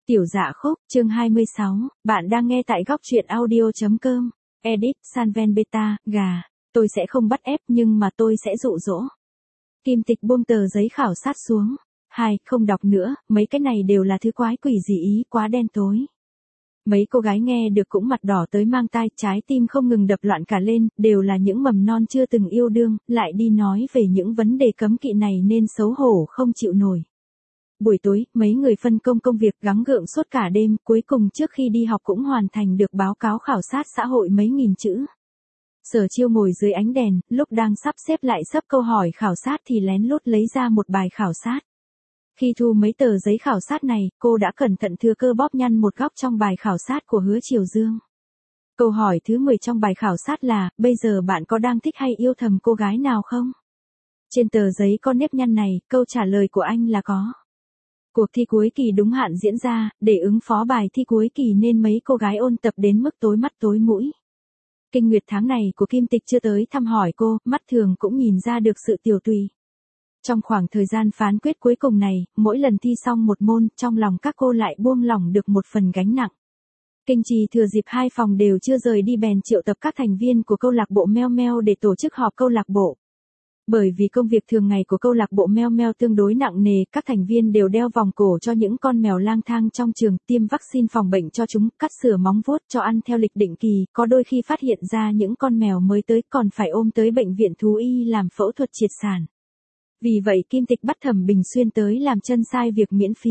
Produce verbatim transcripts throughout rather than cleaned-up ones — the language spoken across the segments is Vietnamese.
Tiểu Dạ Khúc, chương hai mươi sáu, bạn đang nghe tại góc truyện audio.com, edit, Sanven Beta, gà, tôi sẽ không bắt ép nhưng mà tôi sẽ dụ dỗ. Kim Tịch buông tờ giấy khảo sát xuống. Hai, không đọc nữa, mấy cái này đều là thứ quái quỷ gì ý quá đen tối. Mấy cô gái nghe được cũng mặt đỏ tới mang tai, trái tim không ngừng đập loạn cả lên, đều là những mầm non chưa từng yêu đương, lại đi nói về những vấn đề cấm kỵ này nên xấu hổ không chịu nổi. Buổi tối, mấy người phân công công việc gắng gượng suốt cả đêm, cuối cùng trước khi đi học cũng hoàn thành được báo cáo khảo sát xã hội mấy nghìn chữ. Sở Chiêu ngồi dưới ánh đèn, lúc đang sắp xếp lại sấp câu hỏi khảo sát thì lén lút lấy ra một bài khảo sát. Khi thu mấy tờ giấy khảo sát này, cô đã cẩn thận thừa cơ bóp nhăn một góc trong bài khảo sát của Hứa Triều Dương. Câu hỏi thứ mười trong bài khảo sát là, bây giờ bạn có đang thích hay yêu thầm cô gái nào không? Trên tờ giấy có nếp nhăn này, câu trả lời của anh là có. Cuộc thi cuối kỳ đúng hạn diễn ra, để ứng phó bài thi cuối kỳ nên mấy cô gái ôn tập đến mức tối mắt tối mũi. Kinh nguyệt tháng này của Kim Tịch chưa tới thăm hỏi cô, mắt thường cũng nhìn ra được sự tiều tùy. Trong khoảng thời gian phán quyết cuối cùng này, mỗi lần thi xong một môn, trong lòng các cô lại buông lỏng được một phần gánh nặng. Kinh Trì thừa dịp hai phòng đều chưa rời đi bèn triệu tập các thành viên của câu lạc bộ Meo Meo để tổ chức họp câu lạc bộ. Bởi vì công việc thường ngày của câu lạc bộ Meo Meo tương đối nặng nề, các thành viên đều đeo vòng cổ cho những con mèo lang thang trong trường, tiêm vaccine phòng bệnh cho chúng, cắt sửa móng vuốt cho ăn theo lịch định kỳ, có đôi khi phát hiện ra những con mèo mới tới còn phải ôm tới bệnh viện thú y làm phẫu thuật triệt sản. Vì vậy Kim Tịch bắt Thẩm Bình Xuyên tới làm chân sai việc miễn phí.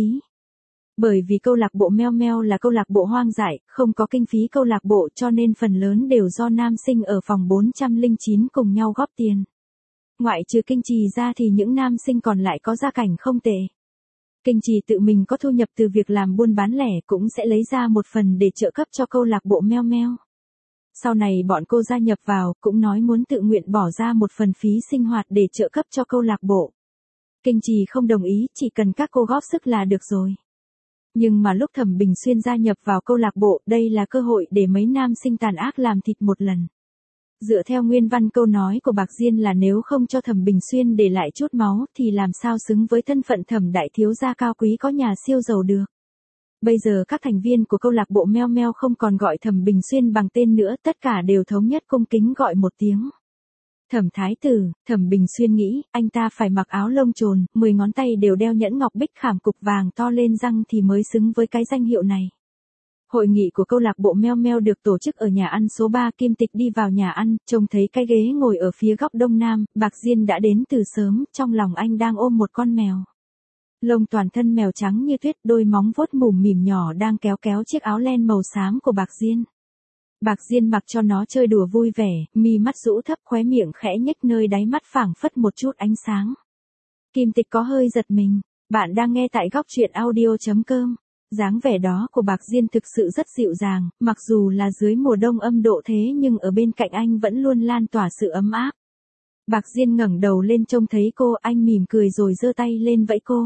Bởi vì câu lạc bộ Meo Meo là câu lạc bộ hoang dại, không có kinh phí câu lạc bộ cho nên phần lớn đều do nam sinh ở phòng bốn trăm lẻ chín cùng nhau góp tiền. Ngoại trừ Kinh Trì ra thì những nam sinh còn lại có gia cảnh không tệ. Kinh Trì tự mình có thu nhập từ việc làm buôn bán lẻ cũng sẽ lấy ra một phần để trợ cấp cho câu lạc bộ Meo Meo. Sau này bọn cô gia nhập vào, cũng nói muốn tự nguyện bỏ ra một phần phí sinh hoạt để trợ cấp cho câu lạc bộ. Kinh Trì không đồng ý, chỉ cần các cô góp sức là được rồi. Nhưng mà lúc Thẩm Bình Xuyên gia nhập vào câu lạc bộ, đây là cơ hội để mấy nam sinh tàn ác làm thịt một lần. Dựa theo nguyên văn câu nói của Bạc Diên là nếu không cho Thẩm Bình Xuyên để lại chút máu thì làm sao xứng với thân phận Thẩm đại thiếu gia cao quý có nhà siêu giàu được. Bây giờ các thành viên của câu lạc bộ Meo Meo không còn gọi Thẩm Bình Xuyên bằng tên nữa, tất cả đều thống nhất cung kính gọi một tiếng. Thẩm thái tử. Thẩm Bình Xuyên nghĩ, anh ta phải mặc áo lông trồn, mười ngón tay đều đeo nhẫn ngọc bích khảm cục vàng to lên răng thì mới xứng với cái danh hiệu này. Hội nghị của câu lạc bộ Meo Meo được tổ chức ở nhà ăn số ba. Kim Tịch đi vào nhà ăn, trông thấy cái ghế ngồi ở phía góc đông nam, Bạc Diên đã đến từ sớm, trong lòng anh đang ôm một con mèo. Lông toàn thân mèo trắng như tuyết, đôi móng vuốt mùm mỉm nhỏ đang kéo kéo chiếc áo len màu xám của Bạc Diên. Bạc Diên mặc cho nó chơi đùa vui vẻ, mi mắt rũ thấp, khóe miệng khẽ nhếch, nơi đáy mắt phảng phất một chút ánh sáng. Kim Tịch có hơi giật mình. Bạn đang nghe tại góc truyện audio.com. Dáng vẻ đó của Bạc Diên thực sự rất dịu dàng, mặc dù là dưới mùa đông âm độ thế nhưng ở bên cạnh anh vẫn luôn lan tỏa sự ấm áp. Bạc Diên ngẩng đầu lên trông thấy cô, anh mỉm cười rồi giơ tay lên vẫy cô.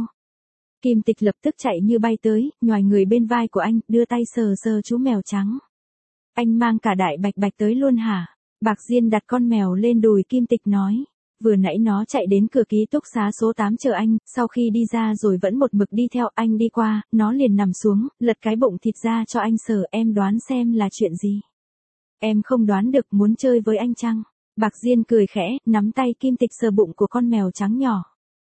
Kim Tịch lập tức chạy như bay tới, nhoài người bên vai của anh, đưa tay sờ sờ chú mèo trắng. Anh mang cả đại bạch bạch tới luôn hả? Bạc Diên đặt con mèo lên đùi Kim Tịch nói. Vừa nãy nó chạy đến cửa ký túc xá số tám chờ anh, sau khi đi ra rồi vẫn một mực đi theo anh đi qua, nó liền nằm xuống, lật cái bụng thịt ra cho anh sờ, em đoán xem là chuyện gì. Em không đoán được, muốn chơi với anh chăng? Bạc Diên cười khẽ, nắm tay Kim Tịch sờ bụng của con mèo trắng nhỏ.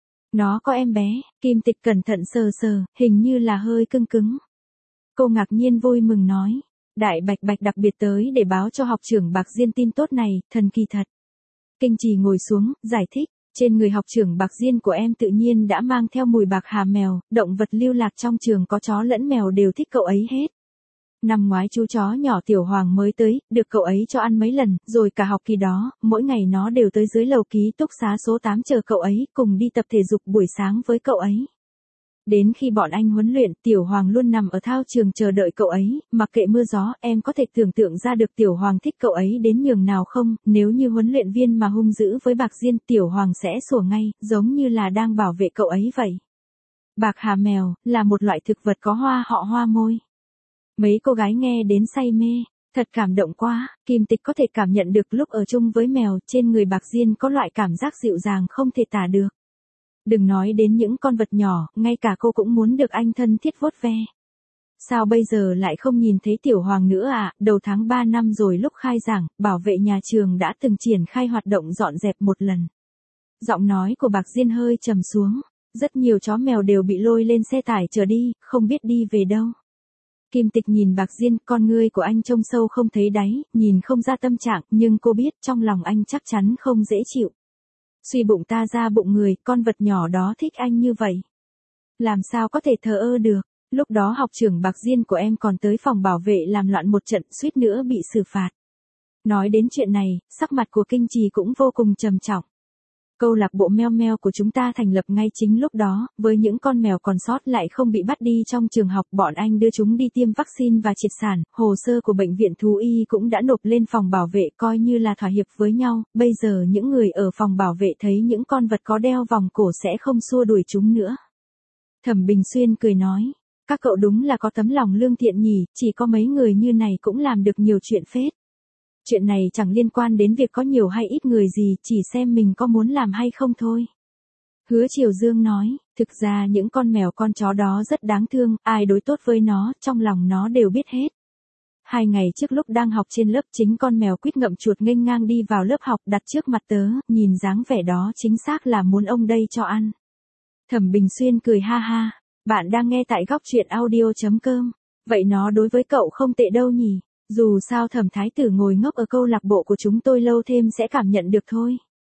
Nó có em bé. Kim Tịch cẩn thận sờ sờ, hình như là hơi cưng cứng. Cô ngạc nhiên vui mừng nói. Đại bạch bạch đặc biệt tới để báo cho học trưởng Bạc Diên tin tốt này, thần kỳ thật. Kinh Trì ngồi xuống, giải thích, trên người học trưởng Bạc Diên của em tự nhiên đã mang theo mùi bạc hà mèo, động vật lưu lạc trong trường có chó lẫn mèo đều thích cậu ấy hết. Năm ngoái chú chó nhỏ Tiểu Hoàng mới tới, được cậu ấy cho ăn mấy lần, rồi cả học kỳ đó, mỗi ngày nó đều tới dưới lầu ký túc xá số tám chờ cậu ấy, cùng đi tập thể dục buổi sáng với cậu ấy. Đến khi bọn anh huấn luyện, Tiểu Hoàng luôn nằm ở thao trường chờ đợi cậu ấy, mặc kệ mưa gió, em có thể tưởng tượng ra được Tiểu Hoàng thích cậu ấy đến nhường nào không, nếu như huấn luyện viên mà hung dữ với Bạc Diên, Tiểu Hoàng sẽ sủa ngay, giống như là đang bảo vệ cậu ấy vậy. Bạc hà mèo, là một loại thực vật có hoa họ hoa môi. Mấy cô gái nghe đến say mê, thật cảm động quá, Kim Tịch có thể cảm nhận được lúc ở chung với mèo, trên người Bạc Diên có loại cảm giác dịu dàng không thể tả được. Đừng nói đến những con vật nhỏ, ngay cả cô cũng muốn được anh thân thiết vuốt ve. Sao bây giờ lại không nhìn thấy Tiểu Hoàng nữa à, đầu tháng ba năm rồi lúc khai giảng, bảo vệ nhà trường đã từng triển khai hoạt động dọn dẹp một lần. Giọng nói của Bạc Diên hơi trầm xuống, rất nhiều chó mèo đều bị lôi lên xe tải chở đi, không biết đi về đâu. Kim Tịch nhìn Bạc Diên, con ngươi của anh trông sâu không thấy đáy, nhìn không ra tâm trạng, nhưng cô biết trong lòng anh chắc chắn không dễ chịu. Suy bụng ta ra bụng người, con vật nhỏ đó thích anh như vậy. Làm sao có thể thờ ơ được, lúc đó học trưởng Bạc Diên của em còn tới phòng bảo vệ làm loạn một trận, suýt nữa bị xử phạt. Nói đến chuyện này, sắc mặt của Kinh Trì cũng vô cùng trầm trọng. Câu lạc bộ meo meo của chúng ta thành lập ngay chính lúc đó, với những con mèo còn sót lại không bị bắt đi trong trường học, bọn anh đưa chúng đi tiêm vaccine và triệt sản, hồ sơ của bệnh viện thú y cũng đã nộp lên phòng bảo vệ coi như là thỏa hiệp với nhau, bây giờ những người ở phòng bảo vệ thấy những con vật có đeo vòng cổ sẽ không xua đuổi chúng nữa. Thẩm Bình Xuyên cười nói, các cậu đúng là có tấm lòng lương thiện nhỉ, chỉ có mấy người như này cũng làm được nhiều chuyện phết. Chuyện này chẳng liên quan đến việc có nhiều hay ít người gì, chỉ xem mình có muốn làm hay không thôi. Hứa Triều Dương nói, thực ra những con mèo con chó đó rất đáng thương, ai đối tốt với nó, trong lòng nó đều biết hết. Hai ngày trước lúc đang học trên lớp, chính con mèo quýt ngậm chuột nghênh ngang đi vào lớp học đặt trước mặt tớ, nhìn dáng vẻ đó chính xác là muốn ông đây cho ăn. Thẩm Bình Xuyên cười ha ha, bạn đang nghe tại góc truyện audio chấm com, vậy nó đối với cậu không tệ đâu nhỉ? Dù sao Thẩm Thái Tử ngồi ngốc ở câu lạc bộ của chúng tôi lâu thêm sẽ cảm nhận được thôi.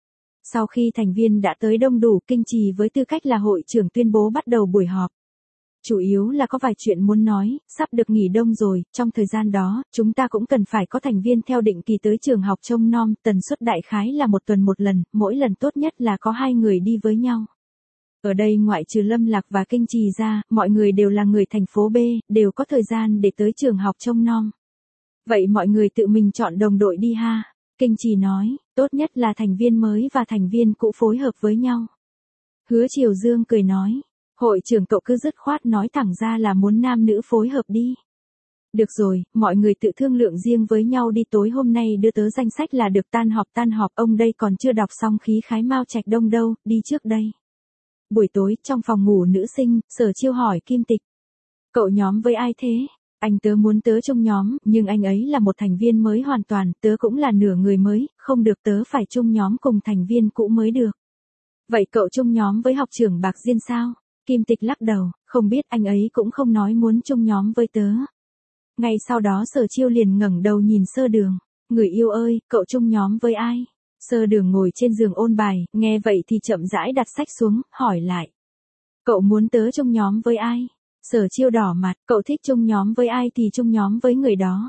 Sau khi thành viên đã tới đông đủ, Kinh Trì với tư cách là hội trưởng tuyên bố bắt đầu buổi họp. Chủ yếu là có vài chuyện muốn nói, sắp được nghỉ đông rồi, trong thời gian đó, chúng ta cũng cần phải có thành viên theo định kỳ tới trường học trông nom, tần suất đại khái là một tuần một lần, mỗi lần tốt nhất là có hai người đi với nhau. Ở đây ngoại trừ Lâm Lạc và Kinh Trì ra, mọi người đều là người thành phố B, đều có thời gian để tới trường học trông nom. Vậy mọi người tự mình chọn đồng đội đi ha. Kinh Trì nói, tốt nhất là thành viên mới và thành viên cũ phối hợp với nhau. Hứa Triều Dương cười nói, hội trưởng cậu cứ dứt khoát nói thẳng ra là muốn nam nữ phối hợp đi. Được rồi, mọi người tự thương lượng riêng với nhau đi, tối hôm nay đưa tớ danh sách là được, tan họp tan họp, ông đây còn chưa đọc xong khí khái Mao Trạch Đông đâu, đi trước đây. Buổi tối, trong phòng ngủ nữ sinh, Sở Chiêu hỏi Kim Tịch. Cậu nhóm với ai thế? Anh tớ muốn tớ chung nhóm, nhưng anh ấy là một thành viên mới hoàn toàn, tớ cũng là nửa người mới, không được, tớ phải chung nhóm cùng thành viên cũ mới được. Vậy cậu chung nhóm với học trưởng Bạc Diên sao? Kim Tịch lắc đầu, không biết, anh ấy cũng không nói muốn chung nhóm với tớ. Ngay sau đó Sở Chiêu liền ngẩng đầu nhìn Sơ Đường, người yêu ơi, cậu chung nhóm với ai? Sơ Đường ngồi trên giường ôn bài, nghe vậy thì chậm rãi đặt sách xuống, hỏi lại. Cậu muốn tớ chung nhóm với ai? Sở Chiêu đỏ mặt, cậu thích chung nhóm với ai thì chung nhóm với người đó.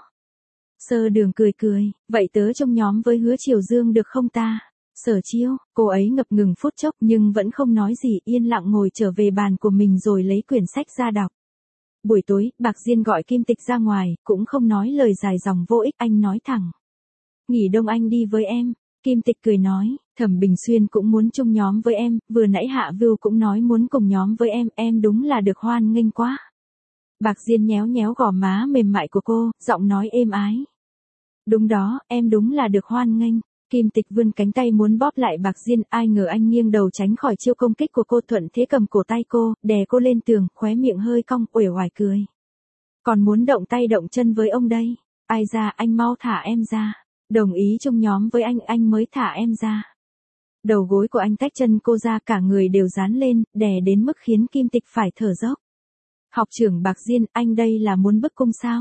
Sơ Đường cười cười, vậy tớ chung nhóm với Hứa Triều Dương được không ta? Sở Chiêu, cô ấy ngập ngừng phút chốc nhưng vẫn không nói gì, yên lặng ngồi trở về bàn của mình rồi lấy quyển sách ra đọc. Buổi tối, Bạc Diên gọi Kim Tịch ra ngoài, cũng không nói lời dài dòng vô ích, anh nói thẳng. Nghỉ đông anh đi với em. Kim Tịch cười nói, Thẩm Bình Xuyên cũng muốn chung nhóm với em, vừa nãy Hạ Vưu cũng nói muốn cùng nhóm với em, em đúng là được hoan nghênh quá. Bạc Diên nhéo nhéo gò má mềm mại của cô, giọng nói êm ái. Đúng đó, em đúng là được hoan nghênh. Kim Tịch vươn cánh tay muốn bóp lại Bạc Diên, ai ngờ anh nghiêng đầu tránh khỏi chiêu công kích của cô, thuận thế cầm cổ tay cô, đè cô lên tường, khóe miệng hơi cong, uể oải cười. Còn muốn động tay động chân với ông đây. Ai ra, anh mau thả em ra. Đồng ý chung nhóm với anh, anh mới thả em ra. Đầu gối của anh tách chân cô ra, cả người đều dán lên, đè đến mức khiến Kim Tịch phải thở dốc. Học trưởng Bạc Diên, anh đây là muốn bức cung sao?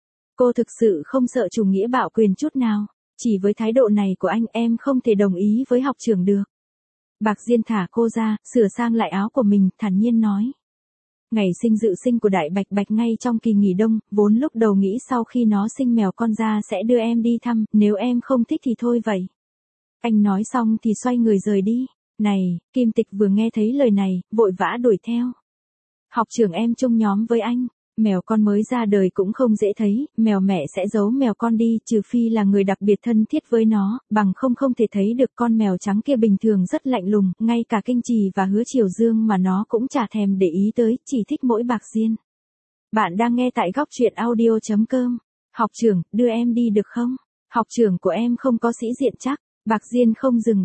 Cô thực sự không sợ chủ nghĩa bạo quyền chút nào. Chỉ với thái độ này của anh, em không thể đồng ý với học trưởng được. Bạc Diên thả cô ra, sửa sang lại áo của mình, thản nhiên nói. Ngày sinh dự sinh của Đại Bạch Bạch ngay trong kỳ nghỉ đông, vốn lúc đầu nghĩ sau khi nó sinh mèo con ra sẽ đưa em đi thăm, nếu em không thích thì thôi vậy. Anh nói xong thì xoay người rời đi. Này, Kim Tịch vừa nghe thấy lời này, vội vã đuổi theo. Học trưởng em chung nhóm với anh. Mèo con mới ra đời cũng không dễ thấy, mèo mẹ sẽ giấu mèo con đi, trừ phi là người đặc biệt thân thiết với nó, bằng không không thể thấy được. Con mèo trắng kia bình thường rất lạnh lùng, ngay cả Kinh Trì và Hứa Triều Dương mà nó cũng chả thèm để ý tới, chỉ thích mỗi Bạc Diên. Bạn đang nghe tại góc truyện audio chấm com. Học trưởng, đưa em đi được không? Học trưởng của em không có sĩ diện chắc. Bạc Diên không dừng bước.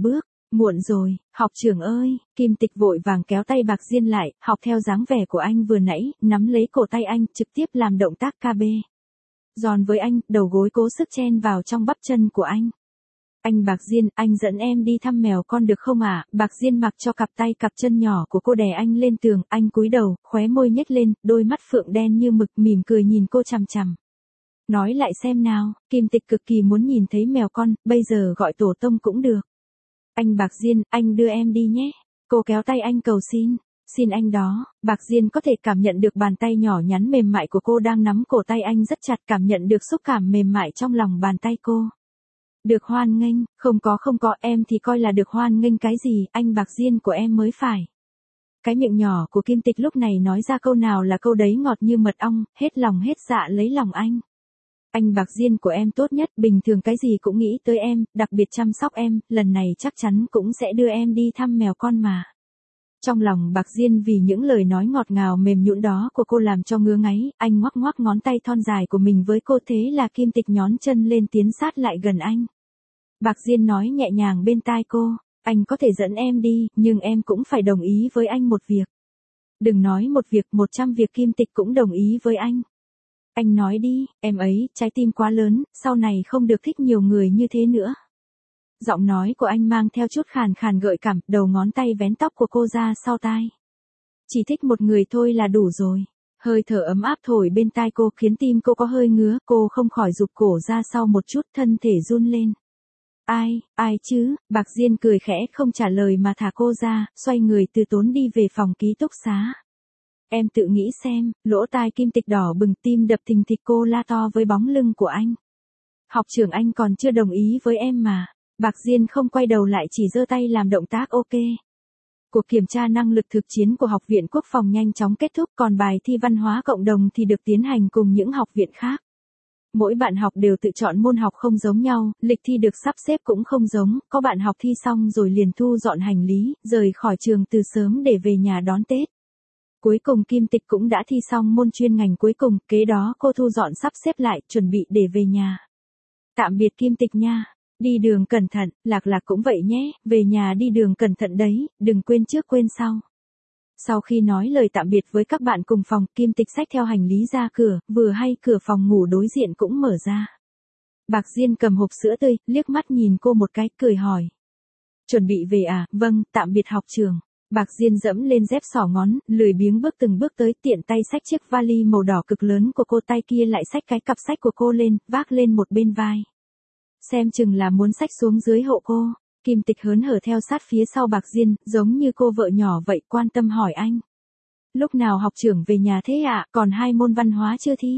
Muộn rồi, học trưởng ơi, Kim Tịch vội vàng kéo tay Bạc Diên lại, học theo dáng vẻ của anh vừa nãy, nắm lấy cổ tay anh, trực tiếp làm động tác ca bê. Giòn với anh, đầu gối cố sức chen vào trong bắp chân của anh. Anh Bạc Diên, anh dẫn em đi thăm mèo con được không ạ? À? Bạc Diên mặc cho cặp tay cặp chân nhỏ của cô đè anh lên tường, anh cúi đầu, khóe môi nhếch lên, đôi mắt phượng đen như mực mỉm cười nhìn cô chằm chằm. Nói lại xem nào, Kim Tịch cực kỳ muốn nhìn thấy mèo con, bây giờ gọi tổ tông cũng được. Anh Bạc Diên, anh đưa em đi nhé. Cô kéo tay anh cầu xin. Xin anh đó, Bạc Diên có thể cảm nhận được bàn tay nhỏ nhắn mềm mại của cô đang nắm cổ tay anh rất chặt, cảm nhận được xúc cảm mềm mại trong lòng bàn tay cô. Được hoan nghênh, không có không có, em thì coi là được hoan nghênh cái gì, anh Bạc Diên của em mới phải. Cái miệng nhỏ của Kim Tịch lúc này nói ra câu nào là câu đấy ngọt như mật ong, hết lòng hết dạ lấy lòng anh. Anh Bạc Diên của em tốt nhất, bình thường cái gì cũng nghĩ tới em, đặc biệt chăm sóc em, lần này chắc chắn cũng sẽ đưa em đi thăm mèo con mà. Trong lòng Bạc Diên vì những lời nói ngọt ngào mềm nhũn đó của cô làm cho ngứa ngáy, anh ngoắc ngoắc ngón tay thon dài của mình với cô, thế là Kim Tịch nhón chân lên tiến sát lại gần anh. Bạc Diên nói nhẹ nhàng bên tai cô, anh có thể dẫn em đi, nhưng em cũng phải đồng ý với anh một việc. Đừng nói một việc, một trăm việc, Kim Tịch cũng đồng ý với anh. Anh nói đi, em ấy, trái tim quá lớn, sau này không được thích nhiều người như thế nữa. Giọng nói của anh mang theo chút khàn khàn gợi cảm, đầu ngón tay vén tóc của cô ra sau tai. Chỉ thích một người thôi là đủ rồi. Hơi thở ấm áp thổi bên tai cô khiến tim cô có hơi ngứa, cô không khỏi rụt cổ ra sau một chút, thân thể run lên. Ai, ai chứ, Bạc Diên cười khẽ không trả lời mà thả cô ra, xoay người từ tốn đi về phòng ký túc xá. Em tự nghĩ xem, lỗ tai Kim Tịch đỏ bừng, tim đập thình thịch, cô la to với bóng lưng của anh. Học trưởng anh còn chưa đồng ý với em mà. Bạc Diên không quay đầu lại, chỉ giơ tay làm động tác ok. Cuộc kiểm tra năng lực thực chiến của Học viện Quốc phòng nhanh chóng kết thúc, còn bài thi văn hóa cộng đồng thì được tiến hành cùng những học viện khác. Mỗi bạn học đều tự chọn môn học không giống nhau, lịch thi được sắp xếp cũng không giống, có bạn học thi xong rồi liền thu dọn hành lý, rời khỏi trường từ sớm để về nhà đón Tết. Cuối cùng Kim Tịch cũng đã thi xong môn chuyên ngành cuối cùng, kế đó cô thu dọn sắp xếp lại, chuẩn bị để về nhà. Tạm biệt Kim Tịch nha. Đi đường cẩn thận, Lạc Lạc cũng vậy nhé, về nhà đi đường cẩn thận đấy, đừng quên trước quên sau. Sau khi nói lời tạm biệt với các bạn cùng phòng, Kim Tịch xách theo hành lý ra cửa, vừa hay cửa phòng ngủ đối diện cũng mở ra. Bạc Diên cầm hộp sữa tươi, liếc mắt nhìn cô một cái, cười hỏi. Chuẩn bị về à, vâng, tạm biệt học trường. Bạc Diên dẫm lên dép xỏ ngón, lười biếng bước từng bước tới, tiện tay xách chiếc vali màu đỏ cực lớn của cô, tay kia lại xách cái cặp sách của cô lên, vác lên một bên vai. Xem chừng là muốn xách xuống dưới hộ cô. Kim Tịch hớn hở theo sát phía sau Bạc Diên, giống như cô vợ nhỏ vậy, quan tâm hỏi anh. Lúc nào học trưởng về nhà thế ạ, à? Còn hai môn văn hóa chưa thi?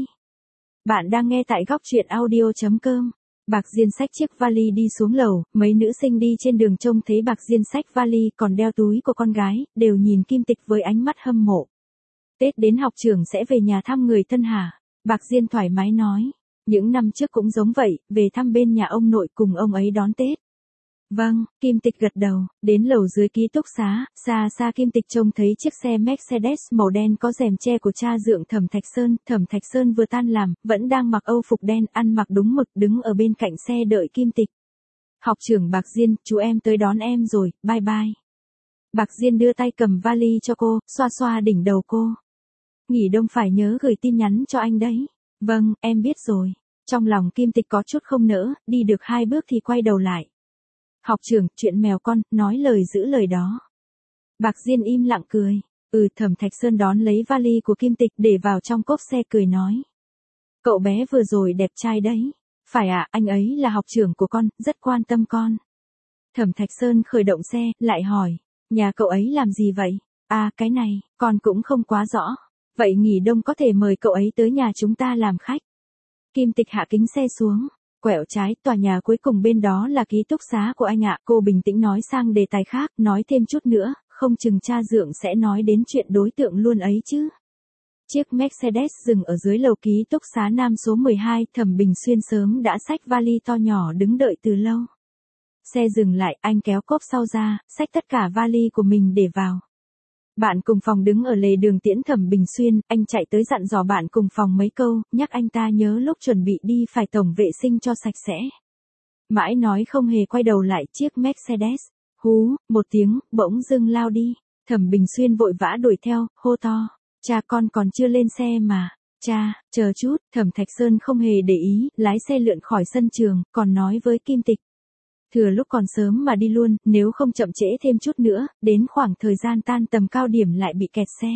Bạn đang nghe tại góc truyện audio chấm com. Bạc Diên xách chiếc vali đi xuống lầu, mấy nữ sinh đi trên đường trông thấy Bạc Diên xách vali còn đeo túi của con gái, đều nhìn Kim Tịch với ánh mắt hâm mộ. Tết đến học trưởng sẽ về nhà thăm người thân hả? Bạc Diên thoải mái nói. Những năm trước cũng giống vậy, về thăm bên nhà ông nội cùng ông ấy đón Tết. Vâng, Kim Tịch gật đầu, đến lầu dưới ký túc xá, xa xa Kim Tịch trông thấy chiếc xe Mercedes màu đen có rèm che của cha dượng Thẩm Thạch Sơn, Thẩm Thạch Sơn vừa tan làm, vẫn đang mặc âu phục đen, ăn mặc đúng mực, đứng ở bên cạnh xe đợi Kim Tịch. Học trưởng Bạc Diên, chú em tới đón em rồi, bye bye. Bạc Diên đưa tay cầm vali cho cô, xoa xoa đỉnh đầu cô. Nghỉ đông phải nhớ gửi tin nhắn cho anh đấy. Vâng, em biết rồi. Trong lòng Kim Tịch có chút không nỡ, đi được hai bước thì quay đầu lại. Học trưởng, chuyện mèo con, nói lời giữ lời đó. Bạc Diên im lặng cười. Ừ, Thẩm Thạch Sơn đón lấy vali của Kim Tịch để vào trong cốp xe, cười nói. Cậu bé vừa rồi đẹp trai đấy. Phải ạ, à, anh ấy là học trưởng của con, rất quan tâm con. Thẩm Thạch Sơn khởi động xe, lại hỏi. Nhà cậu ấy làm gì vậy? À, cái này, con cũng không quá rõ. Vậy nghỉ đông có thể mời cậu ấy tới nhà chúng ta làm khách. Kim Tịch hạ kính xe xuống. Quẹo trái, tòa nhà cuối cùng bên đó là ký túc xá của anh ạ. Cô bình tĩnh nói sang đề tài khác, nói thêm chút nữa, không chừng cha dượng sẽ nói đến chuyện đối tượng luôn ấy chứ. Chiếc Mercedes dừng ở dưới lầu ký túc xá nam số mười hai, Thẩm Bình Xuyên sớm đã xách vali to nhỏ đứng đợi từ lâu. Xe dừng lại, anh kéo cốp sau ra, xách tất cả vali của mình để vào. Bạn cùng phòng đứng ở lề đường tiễn Thẩm Bình Xuyên, anh chạy tới dặn dò bạn cùng phòng mấy câu, nhắc anh ta nhớ lúc chuẩn bị đi phải tổng vệ sinh cho sạch sẽ. Mãi nói không hề quay đầu lại, chiếc Mercedes Hú, một tiếng, bỗng dưng lao đi. Thẩm Bình Xuyên vội vã đuổi theo, hô to. Cha con còn chưa lên xe mà. Cha, chờ chút, Thẩm Thạch Sơn không hề để ý, lái xe lượn khỏi sân trường, còn nói với Kim Tịch. Thừa lúc còn sớm mà đi luôn, nếu không chậm trễ thêm chút nữa, đến khoảng thời gian tan tầm cao điểm lại bị kẹt xe.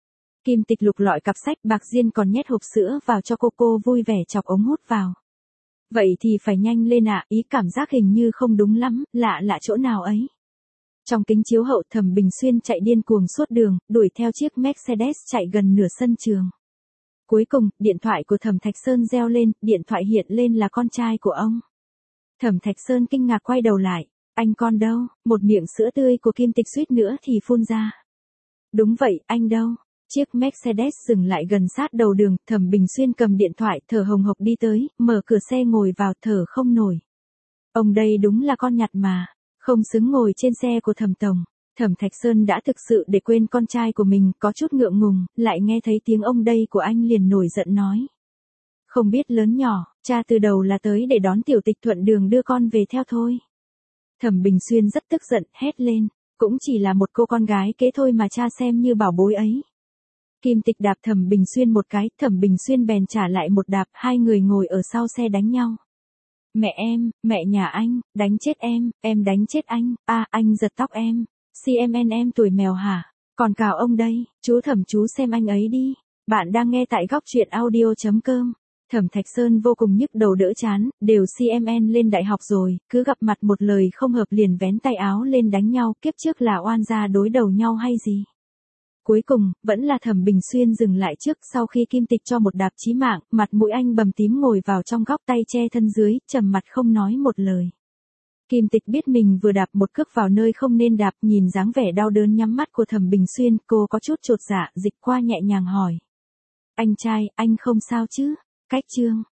Kim Tịch lục lọi cặp sách bạc diên còn nhét hộp sữa vào cho cô, cô vui vẻ chọc ống hút vào. Vậy thì phải nhanh lên ạ, à, ý cảm giác hình như không đúng lắm, lạ lạ chỗ nào ấy. Trong kính chiếu hậu Thẩm Bình Xuyên chạy điên cuồng suốt đường, đuổi theo chiếc Mercedes chạy gần nửa sân trường. Cuối cùng, điện thoại của Thẩm Thạch Sơn reo lên, điện thoại hiện lên là con trai của ông. Thẩm Thạch Sơn kinh ngạc quay đầu lại, anh con đâu, một miệng sữa tươi của Kim Tịch suýt nữa thì phun ra. Đúng vậy, anh đâu? Chiếc Mercedes dừng lại gần sát đầu đường, Thẩm Bình Xuyên cầm điện thoại thở hồng hộc đi tới, mở cửa xe ngồi vào thở không nổi. Ông đây đúng là con nhặt mà, không xứng ngồi trên xe của Thẩm tổng. Thẩm Thạch Sơn đã thực sự để quên con trai của mình, có chút ngượng ngùng, lại nghe thấy tiếng ông đây của anh liền nổi giận nói. Không biết lớn nhỏ, cha từ đầu là tới để đón Tiểu Tịch thuận đường đưa con về theo thôi. Thẩm Bình Xuyên rất tức giận, hét lên, cũng chỉ là một cô con gái kế thôi mà cha xem như bảo bối ấy. Kim Tịch đạp Thẩm Bình Xuyên một cái, Thẩm Bình Xuyên bèn trả lại một đạp, hai người ngồi ở sau xe đánh nhau. Mẹ em, mẹ nhà anh, đánh chết em, em đánh chết anh, a à, anh giật tóc em, xê em en em tuổi mèo hả, còn cào ông đây, chú Thẩm chú xem anh ấy đi. Bạn đang nghe tại góc truyện audio chấm com. Thẩm Thạch Sơn vô cùng nhức đầu đỡ chán, đều xê em en lên đại học rồi, cứ gặp mặt một lời không hợp liền vén tay áo lên đánh nhau, kiếp trước là oan gia đối đầu nhau hay gì. Cuối cùng, vẫn là Thẩm Bình Xuyên dừng lại trước, sau khi Kim Tịch cho một đạp chí mạng, mặt mũi anh bầm tím ngồi vào trong góc, tay che thân dưới, trầm mặt không nói một lời. Kim Tịch biết mình vừa đạp một cước vào nơi không nên đạp, nhìn dáng vẻ đau đớn nhắm mắt của Thẩm Bình Xuyên, cô có chút chột dạ, dịch qua nhẹ nhàng hỏi. Anh trai, anh không sao chứ? Cách chương.